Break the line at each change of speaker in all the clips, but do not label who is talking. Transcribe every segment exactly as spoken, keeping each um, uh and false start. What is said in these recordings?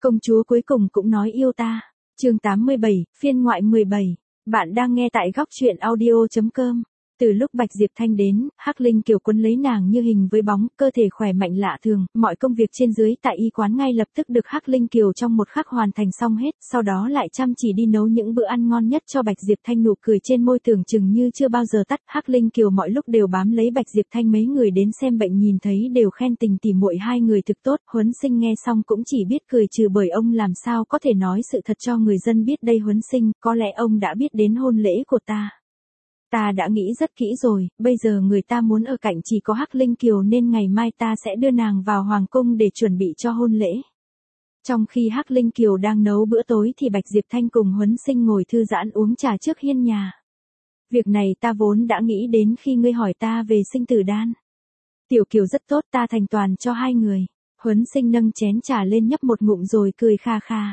Công chúa cuối cùng cũng nói yêu ta. Chương tám mươi bảy, phiên ngoại mười bảy. Bạn đang nghe tại góc truyện audio chấm com. Từ lúc Bạch Diệp Thanh đến, Hắc Linh Kiều quấn lấy nàng như hình với bóng, cơ thể khỏe mạnh lạ thường, mọi công việc trên dưới tại y quán ngay lập tức được Hắc Linh Kiều trong một khắc hoàn thành xong hết, sau đó lại chăm chỉ đi nấu những bữa ăn ngon nhất cho Bạch Diệp Thanh. Nụ cười trên môi tưởng chừng như chưa bao giờ tắt. Hắc Linh Kiều mọi lúc đều bám lấy Bạch Diệp Thanh, mấy người đến xem bệnh nhìn thấy đều khen tình tỉ muội hai người thực tốt. Huấn Sinh nghe xong cũng chỉ biết cười trừ, bởi ông làm sao có thể nói sự thật cho người dân biết đây. Huấn Sinh, có lẽ ông đã biết đến hôn lễ của ta. Ta đã nghĩ rất kỹ rồi, bây giờ người ta muốn ở cạnh chỉ có Hắc Linh Kiều nên ngày mai ta sẽ đưa nàng vào hoàng cung để chuẩn bị cho hôn lễ. Trong khi Hắc Linh Kiều đang nấu bữa tối thì Bạch Diệp Thanh cùng Huấn Sinh ngồi thư giãn uống trà trước hiên nhà. Việc này ta vốn đã nghĩ đến khi ngươi hỏi ta về sinh tử đan. Tiểu Kiều rất tốt, ta thành toàn cho hai người. Huấn Sinh nâng chén trà lên nhấp một ngụm rồi cười kha kha.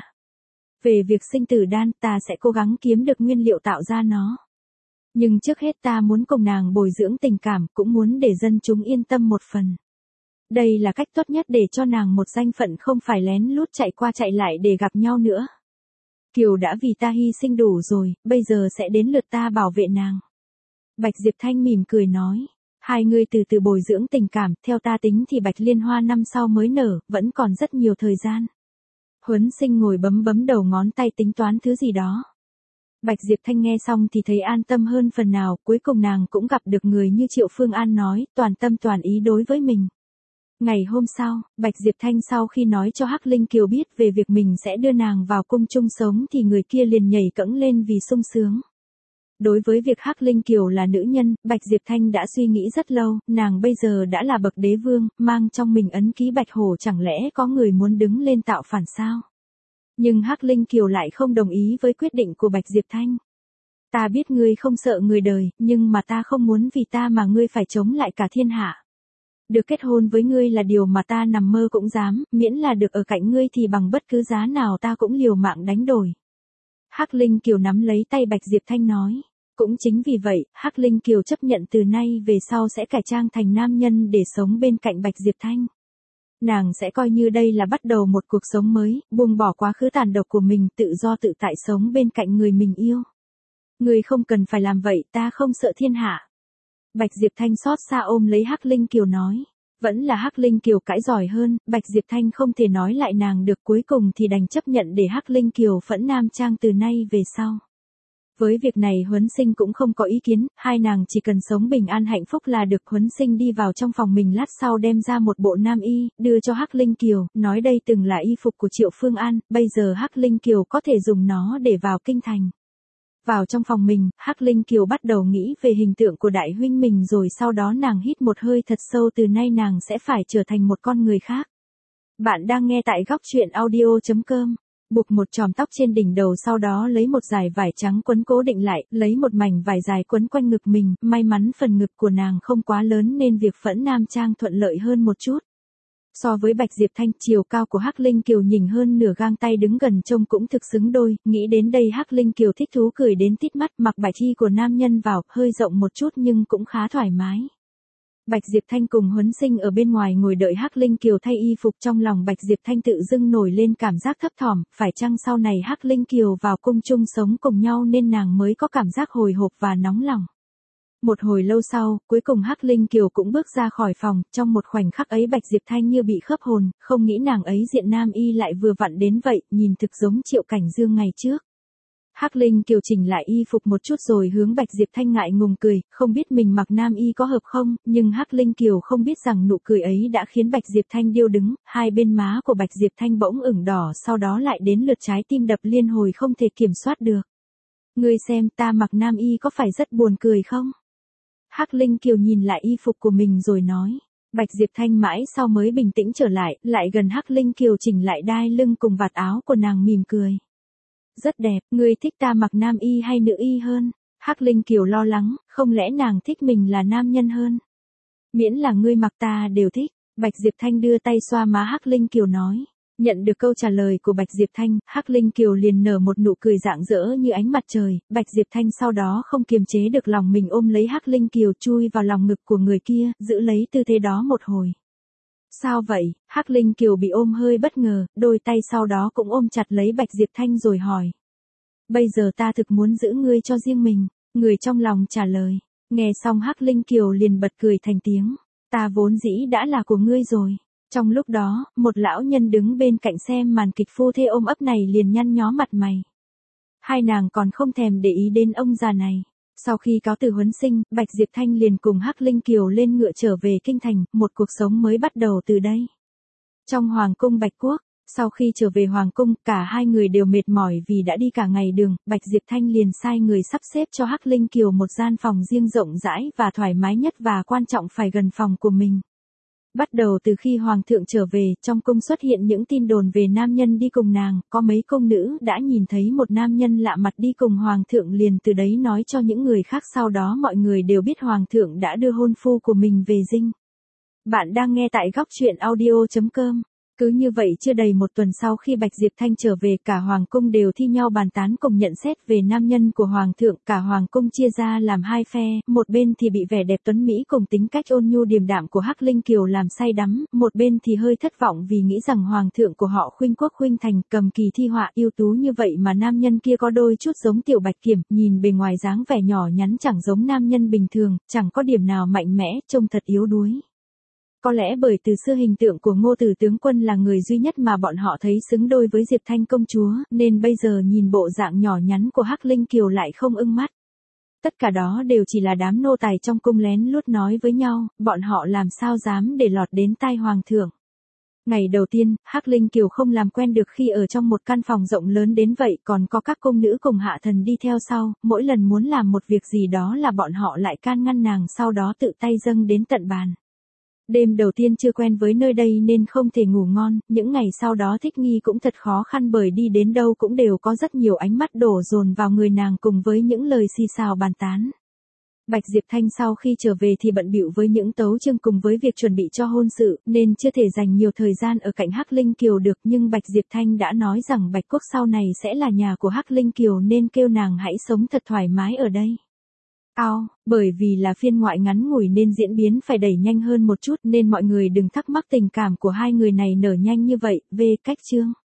Về việc sinh tử đan, ta sẽ cố gắng kiếm được nguyên liệu tạo ra nó. Nhưng trước hết ta muốn cùng nàng bồi dưỡng tình cảm, cũng muốn để dân chúng yên tâm một phần. Đây là cách tốt nhất để cho nàng một danh phận, không phải lén lút chạy qua chạy lại để gặp nhau nữa. Kiều đã vì ta hy sinh đủ rồi, bây giờ sẽ đến lượt ta bảo vệ nàng. Bạch Diệp Thanh mỉm cười nói, hai người từ từ bồi dưỡng tình cảm, theo ta tính thì Bạch Liên Hoa năm sau mới nở, vẫn còn rất nhiều thời gian. Huấn Sinh ngồi bấm bấm đầu ngón tay tính toán thứ gì đó. Bạch Diệp Thanh nghe xong thì thấy an tâm hơn phần nào, cuối cùng nàng cũng gặp được người như Triệu Phương An nói, toàn tâm toàn ý đối với mình. Ngày hôm sau, Bạch Diệp Thanh sau khi nói cho Hắc Linh Kiều biết về việc mình sẽ đưa nàng vào cung chung sống thì người kia liền nhảy cẫng lên vì sung sướng. Đối với việc Hắc Linh Kiều là nữ nhân, Bạch Diệp Thanh đã suy nghĩ rất lâu, nàng bây giờ đã là bậc đế vương, mang trong mình ấn ký Bạch Hổ, chẳng lẽ có người muốn đứng lên tạo phản sao? Nhưng Hắc Linh Kiều lại không đồng ý với quyết định của Bạch Diệp Thanh. Ta biết ngươi không sợ người đời, nhưng mà ta không muốn vì ta mà ngươi phải chống lại cả thiên hạ. Được kết hôn với ngươi là điều mà ta nằm mơ cũng dám, miễn là được ở cạnh ngươi thì bằng bất cứ giá nào ta cũng liều mạng đánh đổi. Hắc Linh Kiều nắm lấy tay Bạch Diệp Thanh nói. Cũng chính vì vậy, Hắc Linh Kiều chấp nhận từ nay về sau sẽ cải trang thành nam nhân để sống bên cạnh Bạch Diệp Thanh. Nàng sẽ coi như đây là bắt đầu một cuộc sống mới, buông bỏ quá khứ tàn độc của mình, tự do tự tại sống bên cạnh người mình yêu. Ngươi không cần phải làm vậy, ta không sợ thiên hạ. Bạch Diệp Thanh xót xa ôm lấy Hắc Linh Kiều nói. Vẫn là Hắc Linh Kiều cãi giỏi hơn, Bạch Diệp Thanh không thể nói lại nàng được, cuối cùng thì đành chấp nhận để Hắc Linh Kiều phẫn nam trang từ nay về sau. Với việc này Huấn Sinh cũng không có ý kiến, hai nàng chỉ cần sống bình an hạnh phúc là được. Huấn Sinh đi vào trong phòng mình lát sau đem ra một bộ nam y, đưa cho Hắc Linh Kiều, nói đây từng là y phục của Triệu Phương An, bây giờ Hắc Linh Kiều có thể dùng nó để vào kinh thành. Vào trong phòng mình, Hắc Linh Kiều bắt đầu nghĩ về hình tượng của đại huynh mình, rồi sau đó nàng hít một hơi thật sâu, từ nay nàng sẽ phải trở thành một con người khác. Bạn đang nghe tại góc truyện audio chấm com. Buộc một chòm tóc trên đỉnh đầu, sau đó lấy một dải vải trắng quấn cố định lại, lấy một mảnh vải dài quấn quanh ngực mình, may mắn phần ngực của nàng không quá lớn nên việc phẫn nam trang thuận lợi hơn một chút. So với Bạch Diệp Thanh, chiều cao của Hắc Linh Kiều nhỉnh hơn nửa gang tay, đứng gần trông cũng thực xứng đôi, nghĩ đến đây Hắc Linh Kiều thích thú cười đến tít mắt, mặc bạch y của nam nhân vào, hơi rộng một chút nhưng cũng khá thoải mái. Bạch Diệp Thanh cùng Huấn Sinh ở bên ngoài ngồi đợi Hắc Linh Kiều thay y phục, trong lòng Bạch Diệp Thanh tự dưng nổi lên cảm giác thấp thỏm, phải chăng sau này Hắc Linh Kiều vào cung chung sống cùng nhau nên nàng mới có cảm giác hồi hộp và nóng lòng. Một hồi lâu sau, cuối cùng Hắc Linh Kiều cũng bước ra khỏi phòng, trong một khoảnh khắc ấy Bạch Diệp Thanh như bị khớp hồn, không nghĩ nàng ấy diện nam y lại vừa vặn đến vậy, nhìn thực giống Triệu Cảnh Dương ngày trước. Hắc Linh Kiều chỉnh lại y phục một chút rồi hướng Bạch Diệp Thanh ngại ngùng cười, không biết mình mặc nam y có hợp không, nhưng Hắc Linh Kiều không biết rằng nụ cười ấy đã khiến Bạch Diệp Thanh điêu đứng, hai bên má của Bạch Diệp Thanh bỗng ửng đỏ, sau đó lại đến lượt trái tim đập liên hồi không thể kiểm soát được. Ngươi xem ta mặc nam y có phải rất buồn cười không? Hắc Linh Kiều nhìn lại y phục của mình rồi nói. Bạch Diệp Thanh mãi sau mới bình tĩnh trở lại, lại gần Hắc Linh Kiều chỉnh lại đai lưng cùng vạt áo của nàng, mỉm cười. Rất đẹp, ngươi thích ta mặc nam y hay nữ y hơn? Hắc Linh Kiều lo lắng, không lẽ nàng thích mình là nam nhân hơn? Miễn là ngươi mặc ta đều thích. Bạch Diệp Thanh đưa tay xoa má Hắc Linh Kiều nói. Nhận được câu trả lời của Bạch Diệp Thanh, Hắc Linh Kiều liền nở một nụ cười rạng rỡ như ánh mặt trời. Bạch Diệp Thanh sau đó không kiềm chế được lòng mình ôm lấy Hắc Linh Kiều, chui vào lòng ngực của người kia, giữ lấy tư thế đó một hồi. Sao vậy? Hắc Linh Kiều bị ôm hơi bất ngờ, đôi tay sau đó cũng ôm chặt lấy Bạch Diệp Thanh rồi hỏi. Bây giờ ta thực muốn giữ ngươi cho riêng mình, người trong lòng trả lời. Nghe xong Hắc Linh Kiều liền bật cười thành tiếng. Ta vốn dĩ đã là của ngươi rồi. Trong lúc đó, một lão nhân đứng bên cạnh xem màn kịch phu thê ôm ấp này liền nhăn nhó mặt mày. Hai nàng còn không thèm để ý đến ông già này. Sau khi cáo từ huấn sinh, Bạch Diệp Thanh liền cùng Hắc Linh Kiều lên ngựa trở về kinh thành, một cuộc sống mới bắt đầu từ đây. Trong hoàng cung Bạch Quốc, sau khi trở về hoàng cung, cả hai người đều mệt mỏi vì đã đi cả ngày đường, Bạch Diệp Thanh liền sai người sắp xếp cho Hắc Linh Kiều một gian phòng riêng rộng rãi và thoải mái nhất và quan trọng phải gần phòng của mình. Bắt đầu từ khi hoàng thượng trở về, trong cung xuất hiện những tin đồn về nam nhân đi cùng nàng, có mấy công nữ đã nhìn thấy một nam nhân lạ mặt đi cùng hoàng thượng liền từ đấy nói cho những người khác, sau đó mọi người đều biết hoàng thượng đã đưa hôn phu của mình về dinh. Bạn đang nghe tại góc truyện audio chấm com. Cứ như vậy chưa đầy một tuần sau khi Bạch Diệp Thanh trở về, cả hoàng cung đều thi nhau bàn tán cùng nhận xét về nam nhân của hoàng thượng, cả hoàng cung chia ra làm hai phe, một bên thì bị vẻ đẹp tuấn mỹ cùng tính cách ôn nhu điềm đạm của Hắc Linh Kiều làm say đắm, một bên thì hơi thất vọng vì nghĩ rằng hoàng thượng của họ khuynh quốc khuynh thành, cầm kỳ thi họa ưu tú như vậy mà nam nhân kia có đôi chút giống Tiểu Bạch Kiểm, nhìn bề ngoài dáng vẻ nhỏ nhắn chẳng giống nam nhân bình thường, chẳng có điểm nào mạnh mẽ, trông thật yếu đuối. Có lẽ bởi từ xưa hình tượng của Ngô Tử tướng quân là người duy nhất mà bọn họ thấy xứng đôi với Diệp Thanh công chúa, nên bây giờ nhìn bộ dạng nhỏ nhắn của Hắc Linh Kiều lại không ưng mắt. Tất cả đó đều chỉ là đám nô tài trong cung lén lút nói với nhau, bọn họ làm sao dám để lọt đến tai hoàng thượng. Ngày đầu tiên, Hắc Linh Kiều không làm quen được khi ở trong một căn phòng rộng lớn đến vậy, còn có các cung nữ cùng hạ thần đi theo sau, mỗi lần muốn làm một việc gì đó là bọn họ lại can ngăn nàng, sau đó tự tay dâng đến tận bàn. Đêm đầu tiên chưa quen với nơi đây nên không thể ngủ ngon, những ngày sau đó thích nghi cũng thật khó khăn bởi đi đến đâu cũng đều có rất nhiều ánh mắt đổ dồn vào người nàng cùng với những lời xì xào bàn tán. Bạch Diệp Thanh sau khi trở về thì bận bịu với những tấu chương cùng với việc chuẩn bị cho hôn sự, nên chưa thể dành nhiều thời gian ở cạnh Hắc Linh Kiều được, nhưng Bạch Diệp Thanh đã nói rằng Bạch Quốc sau này sẽ là nhà của Hắc Linh Kiều nên kêu nàng hãy sống thật thoải mái ở đây. Ao, bởi vì là phiên ngoại ngắn ngủi nên diễn biến phải đẩy nhanh hơn một chút nên mọi người đừng thắc mắc tình cảm của hai người này nở nhanh như vậy, về cách chương.